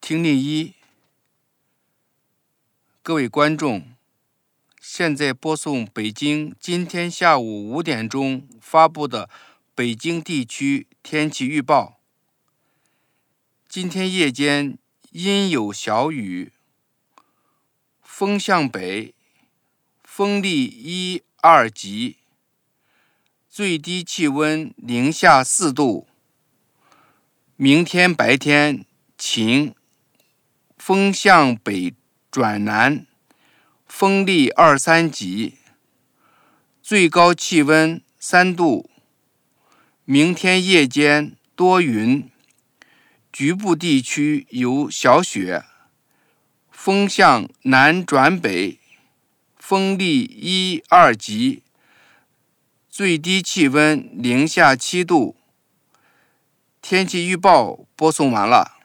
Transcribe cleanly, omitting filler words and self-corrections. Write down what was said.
听力一，各位观众，现在播送北京今天下午5点钟发布的北京地区天气预报。今天夜间阴有小雨，风向北，风力1、2级，最低气温零下4度。明天白天晴，风向北转南，风力2、3级，最高气温3度。明天夜间多云，局部地区有小雪，风向南转北，风力1、2级，最低气温零下7度。天气预报播送完了。